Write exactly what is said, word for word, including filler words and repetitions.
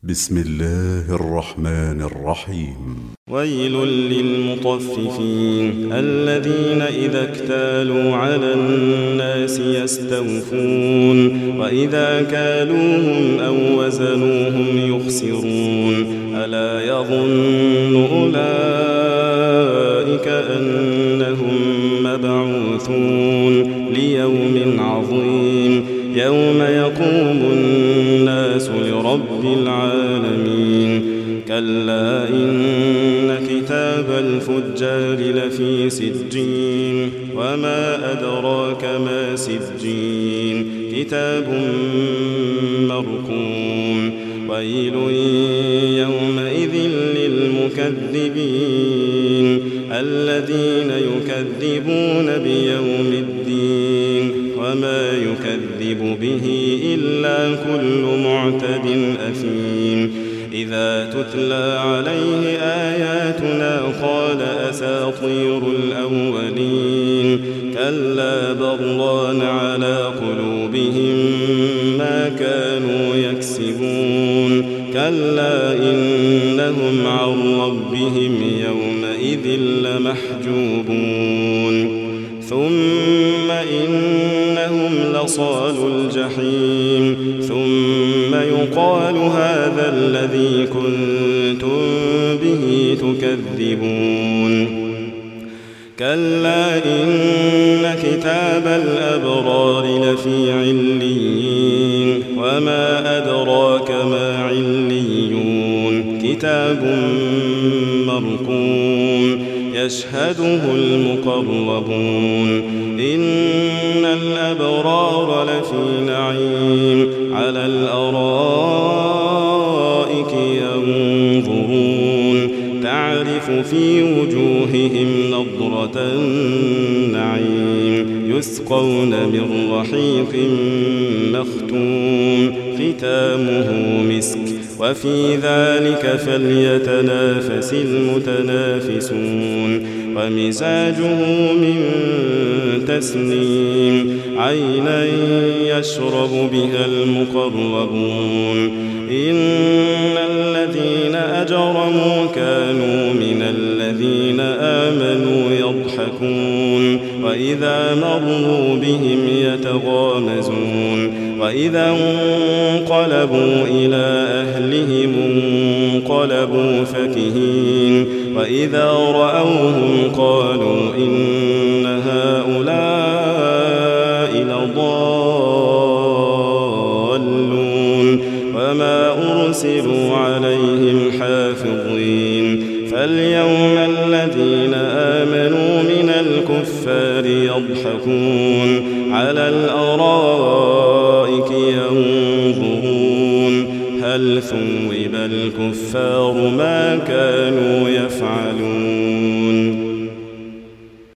بسم الله الرحمن الرحيم. ويل للمطففين الذين إذا اكتالوا على الناس يستوفون وإذا كالوهم أو وزنوهم يخسرون ألا يظن أولئك أنهم مبعوثون ليوم عظيم يوم يقوم الناس لرب العالمين كلا إن كتاب الفجار لفي سجين وما أدراك ما سجين كتاب مرقوم ويل يومئذ للمكذبين الذين يكذبون بيوم الدين وما يكذب به إلا كل معتد أثيم إذا تتلى عليه آياتنا قال أساطير الأولين كلا بران على قلوبهم ما كانوا يكسبون كلا إنهم عن ربهم يومئذ لمحجوبون ثم إنهم لصالوا الجحيم ثم يقال هذا الذي كنتم به تكذبون كلا إن كتاب الأبرار لفي عليين وما أدراك ما عليون كتاب مرقوم يشهده المقربون إن الأبرار لفي نعيم على الأرائك ينظرون تعرف في وجوههم نضرة النعيم يسقون من رحيق مختوم ختامه مسك وفي ذلك فليتنافس المتنافسون ومزاجه من تسنيم عينا يشرب بها المقربون إن الذين أجرموا كانوا من الذين آمنوا يضحكون وإذا مروا بهم يتغامزون وإذا انقلبوا إلى أهلهم انقلبوا فكهين وإذا رأوهم قالوا إن هؤلاء لضالون وما أرسلوا عليهم حافظين فاليوم الذين آمنوا من الكفار يضحكون على الأرائك ينظرون هل ثوب الكفار ما كانوا يفعلون.